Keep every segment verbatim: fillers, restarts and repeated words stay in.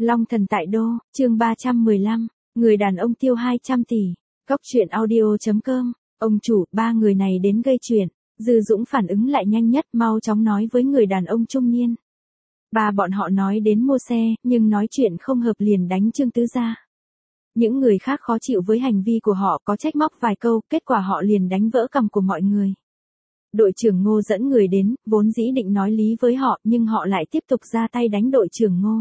Long thần tại đô, chương ba trăm mười lăm, người đàn ông tiêu hai trăm tỷ. Cóc truyện audio chấm com, ông chủ, ba người này đến gây chuyện. Dư Dũng phản ứng lại nhanh nhất, mau chóng nói với người đàn ông trung niên. Ba bọn họ nói đến mua xe, nhưng nói chuyện không hợp liền đánh Trương Tứ gia. Những người khác khó chịu với hành vi của họ, có trách móc vài câu, kết quả họ liền đánh vỡ cằm của mọi người. Đội trưởng Ngô dẫn người đến, vốn dĩ định nói lý với họ, nhưng họ lại tiếp tục ra tay đánh đội trưởng Ngô.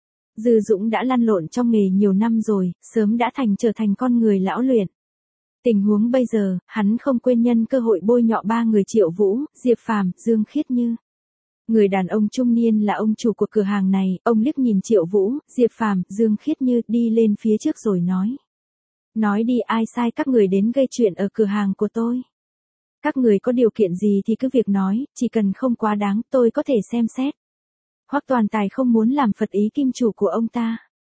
Dư Dũng đã lăn lộn trong nghề nhiều năm rồi, sớm đã thành trở thành con người lão luyện. Tình huống bây giờ, hắn không quên nhân cơ hội bôi nhọ ba người Triệu Vũ, Diệp Phàm, Dương Khiết Như. Người đàn ông trung niên là ông chủ của cửa hàng này, ông liếc nhìn Triệu Vũ, Diệp Phàm, Dương Khiết Như đi lên phía trước rồi nói. Nói đi, ai sai các người đến gây chuyện ở cửa hàng của tôi? Các người có điều kiện gì thì cứ việc nói, chỉ cần không quá đáng tôi có thể xem xét. Hoắc Toàn Tài không muốn làm phật ý kim chủ của ông ta.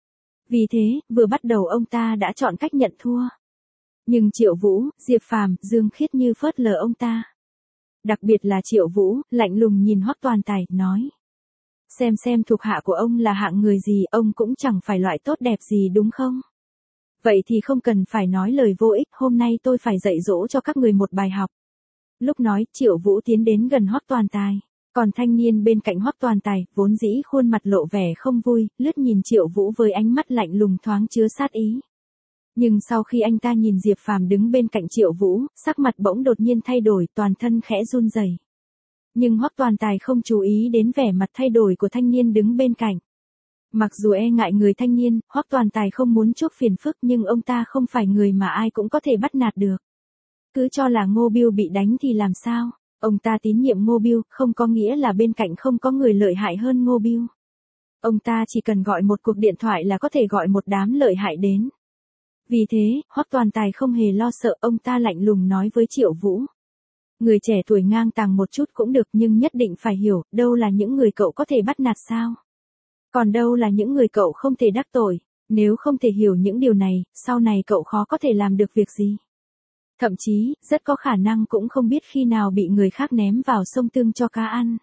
Vì thế, vừa bắt đầu ông ta đã chọn cách nhận thua. Nhưng Triệu Vũ, Diệp Phàm, Dương Khiết Như phớt lờ ông ta. Đặc biệt là Triệu Vũ, lạnh lùng nhìn Hoắc Toàn Tài, nói. Xem xem thuộc hạ của ông là hạng người gì, ông cũng chẳng phải loại tốt đẹp gì đúng không? Vậy thì không cần phải nói lời vô ích, hôm nay tôi phải dạy dỗ cho các người một bài học. Lúc nói, Triệu Vũ tiến đến gần Hoắc Toàn Tài. Còn thanh niên bên cạnh Hoắc Toàn Tài, vốn dĩ khuôn mặt lộ vẻ không vui, lướt nhìn Triệu Vũ với ánh mắt lạnh lùng thoáng chứa sát ý. Nhưng sau khi anh ta nhìn Diệp Phàm đứng bên cạnh Triệu Vũ, sắc mặt bỗng đột nhiên thay đổi, toàn thân khẽ run rẩy. Nhưng Hoắc Toàn Tài không chú ý đến vẻ mặt thay đổi của thanh niên đứng bên cạnh. Mặc dù e ngại người thanh niên, Hoắc Toàn Tài không muốn chuốc phiền phức, nhưng ông ta không phải người mà ai cũng có thể bắt nạt được. Cứ cho là Ngô Biêu bị đánh thì làm sao? Ông ta tín nhiệm Ngô Biêu, không có nghĩa là bên cạnh không có người lợi hại hơn Ngô Biêu. Ông ta chỉ cần gọi một cuộc điện thoại là có thể gọi một đám lợi hại đến. Vì thế, Hoắc Toàn Tài không hề lo sợ, ông ta lạnh lùng nói với Triệu Vũ. Người trẻ tuổi ngang tàng một chút cũng được, nhưng nhất định phải hiểu, đâu là những người cậu có thể bắt nạt sao? Còn đâu là những người cậu không thể đắc tội, nếu không thể hiểu những điều này, sau này cậu khó có thể làm được việc gì. Thậm chí, rất có khả năng cũng không biết khi nào bị người khác ném vào sông Tương cho cá ăn.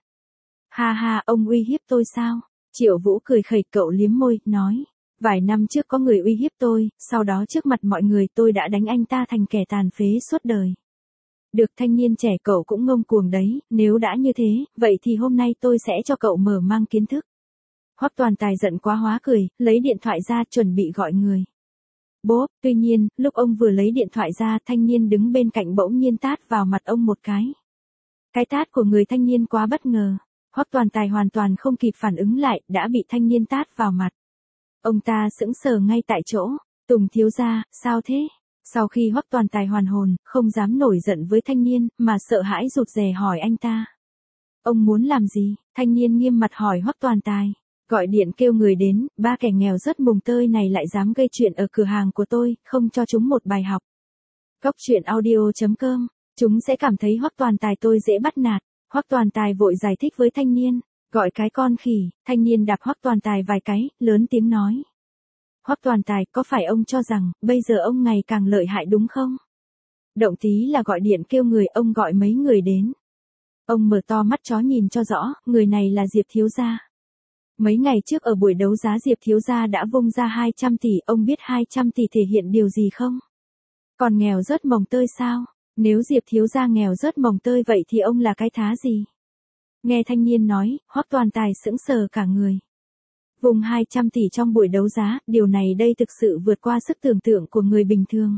Ha ha, ông uy hiếp tôi sao? Triệu Vũ cười khẩy, cậu liếm môi, nói. Vài năm trước có người uy hiếp tôi, sau đó trước mặt mọi người tôi đã đánh anh ta thành kẻ tàn phế suốt đời. Được, thanh niên trẻ, cậu cũng ngông cuồng đấy, nếu đã như thế, vậy thì hôm nay tôi sẽ cho cậu mở mang kiến thức. Hoắc Toàn Tài giận quá hóa cười, lấy điện thoại ra chuẩn bị gọi người. Bốp, tuy nhiên, lúc ông vừa lấy điện thoại ra, thanh niên đứng bên cạnh bỗng nhiên tát vào mặt ông một cái. Cái tát của người thanh niên quá bất ngờ. Hoắc Toàn Tài hoàn toàn không kịp phản ứng lại, đã bị thanh niên tát vào mặt. Ông ta sững sờ ngay tại chỗ. Tùng thiếu gia, sao thế? Sau khi Hoắc Toàn Tài hoàn hồn, không dám nổi giận với thanh niên, mà sợ hãi rụt rè hỏi anh ta. Ông muốn làm gì? Thanh niên nghiêm mặt hỏi Hoắc Toàn Tài. Gọi điện kêu người đến, ba kẻ nghèo rất mùng tơi này lại dám gây chuyện ở cửa hàng của tôi, không cho chúng một bài học. Cóc truyện audio chấm com, chúng sẽ cảm thấy Hoắc Toàn Tài tôi dễ bắt nạt. Hoắc Toàn Tài vội giải thích với thanh niên, gọi cái con khỉ. Thanh niên đạp Hoắc Toàn Tài vài cái, lớn tiếng nói. Hoắc Toàn Tài, có phải ông cho rằng, bây giờ ông ngày càng lợi hại đúng không? Động tí là gọi điện kêu người, ông gọi mấy người đến. Ông mở to mắt chó nhìn cho rõ, người này là Diệp thiếu gia. Mấy ngày trước ở buổi đấu giá Diệp thiếu gia đã vung ra hai trăm tỷ, ông biết hai trăm tỷ thể hiện điều gì không? Còn nghèo rớt mồng tơi sao? Nếu Diệp thiếu gia nghèo rớt mồng tơi vậy thì ông là cái thá gì? Nghe thanh niên nói, Hoắc Toàn Tài sững sờ cả người. Vùng hai trăm tỷ trong buổi đấu giá, điều này đây thực sự vượt qua sức tưởng tượng của người bình thường.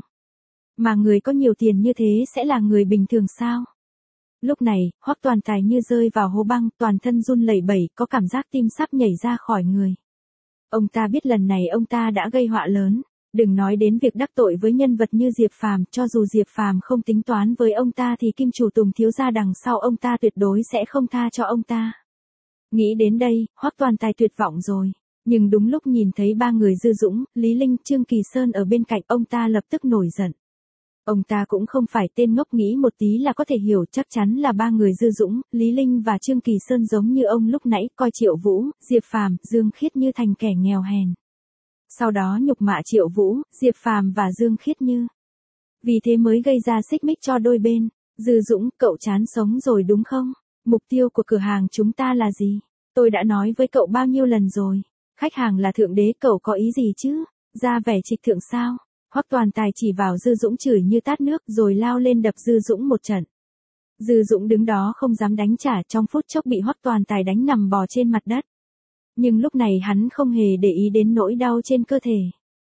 Mà người có nhiều tiền như thế sẽ là người bình thường sao? Lúc này, Hoắc Toàn Tài như rơi vào hố băng, toàn thân run lẩy bẩy, có cảm giác tim sắp nhảy ra khỏi người. Ông ta biết lần này ông ta đã gây họa lớn, đừng nói đến việc đắc tội với nhân vật như Diệp Phàm, cho dù Diệp Phàm không tính toán với ông ta thì kim chủ Tùng thiếu gia đằng sau ông ta tuyệt đối sẽ không tha cho ông ta. Nghĩ đến đây, Hoắc Toàn Tài tuyệt vọng rồi, nhưng đúng lúc nhìn thấy ba người Dư Dũng, Lý Linh, Trương Kỳ Sơn ở bên cạnh, ông ta lập tức nổi giận. Ông ta cũng không phải tên ngốc, nghĩ một tí là có thể hiểu, chắc chắn là ba người Dư Dũng, Lý Linh và Trương Kỳ Sơn giống như ông lúc nãy, coi Triệu Vũ, Diệp Phàm, Dương Khiết Như thành kẻ nghèo hèn. Sau đó nhục mạ Triệu Vũ, Diệp Phàm và Dương Khiết Như. Vì thế mới gây ra xích mích cho đôi bên. Dư Dũng, cậu chán sống rồi đúng không? Mục tiêu của cửa hàng chúng ta là gì? Tôi đã nói với cậu bao nhiêu lần rồi. Khách hàng là thượng đế, cậu có ý gì chứ? Ra vẻ trịch thượng sao? Hoắc Toàn Tài chỉ vào Dư Dũng chửi như tát nước rồi lao lên đập Dư Dũng một trận. Dư Dũng đứng đó không dám đánh trả, trong phút chốc bị Hoắc Toàn Tài đánh nằm bò trên mặt đất. Nhưng lúc này hắn không hề để ý đến nỗi đau trên cơ thể.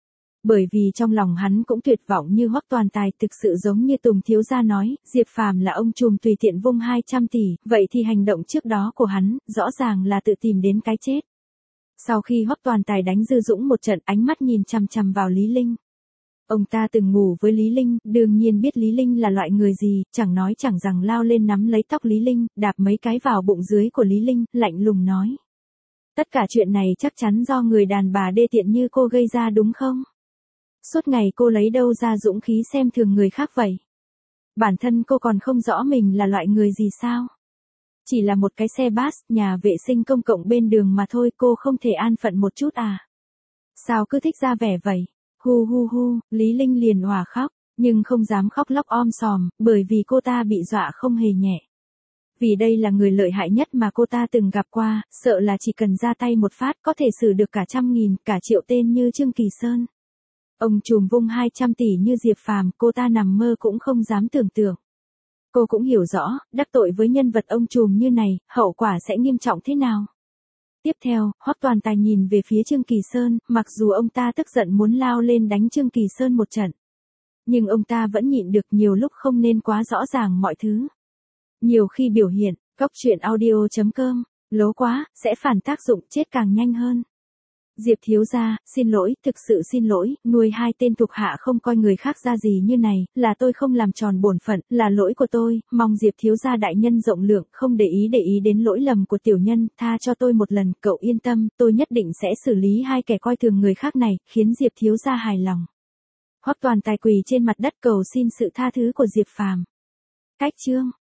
Bởi vì trong lòng hắn cũng tuyệt vọng như Hoắc Toàn Tài, thực sự giống như Tùng thiếu gia nói, Diệp Phàm là ông trùm tùy tiện vung hai trăm tỷ, vậy thì hành động trước đó của hắn, rõ ràng là tự tìm đến cái chết. Sau khi Hoắc Toàn Tài đánh Dư Dũng một trận, ánh mắt nhìn chằm chằm vào Lý Linh. Ông ta từng ngủ với Lý Linh, đương nhiên biết Lý Linh là loại người gì, chẳng nói chẳng rằng lao lên nắm lấy tóc Lý Linh, đạp mấy cái vào bụng dưới của Lý Linh, lạnh lùng nói. Tất cả chuyện này chắc chắn do người đàn bà đê tiện như cô gây ra đúng không? Suốt ngày cô lấy đâu ra dũng khí xem thường người khác vậy? Bản thân cô còn không rõ mình là loại người gì sao? Chỉ là một cái xe bus, nhà vệ sinh công cộng bên đường mà thôi, cô không thể an phận một chút à? Sao cứ thích ra vẻ vậy? Hu hu hu, Lý Linh liền òa khóc, nhưng không dám khóc lóc om sòm, bởi vì cô ta bị dọa không hề nhẹ. Vì đây là người lợi hại nhất mà cô ta từng gặp qua, sợ là chỉ cần ra tay một phát có thể xử được cả trăm nghìn, cả triệu tên như Trương Kỳ Sơn. Ông trùm vung hai trăm tỷ như Diệp Phàm, cô ta nằm mơ cũng không dám tưởng tượng. Cô cũng hiểu rõ, đắc tội với nhân vật ông trùm như này, hậu quả sẽ nghiêm trọng thế nào. Tiếp theo, Hoắc Toàn Tài nhìn về phía Trương Kỳ Sơn, mặc dù ông ta tức giận muốn lao lên đánh Trương Kỳ Sơn một trận. Nhưng ông ta vẫn nhịn được, nhiều lúc không nên quá rõ ràng mọi thứ. Nhiều khi biểu hiện, góc truyện audio chấm com, lố quá, sẽ phản tác dụng, chết càng nhanh hơn. Diệp thiếu gia, xin lỗi, thực sự xin lỗi, nuôi hai tên thuộc hạ không coi người khác ra gì như này, là tôi không làm tròn bổn phận, là lỗi của tôi, mong Diệp thiếu gia đại nhân rộng lượng, không để ý để ý đến lỗi lầm của tiểu nhân, tha cho tôi một lần, cậu yên tâm, tôi nhất định sẽ xử lý hai kẻ coi thường người khác này, khiến Diệp thiếu gia hài lòng. Hoắc Toàn Tài quỳ trên mặt đất cầu xin sự tha thứ của Diệp Phàm. Cách chương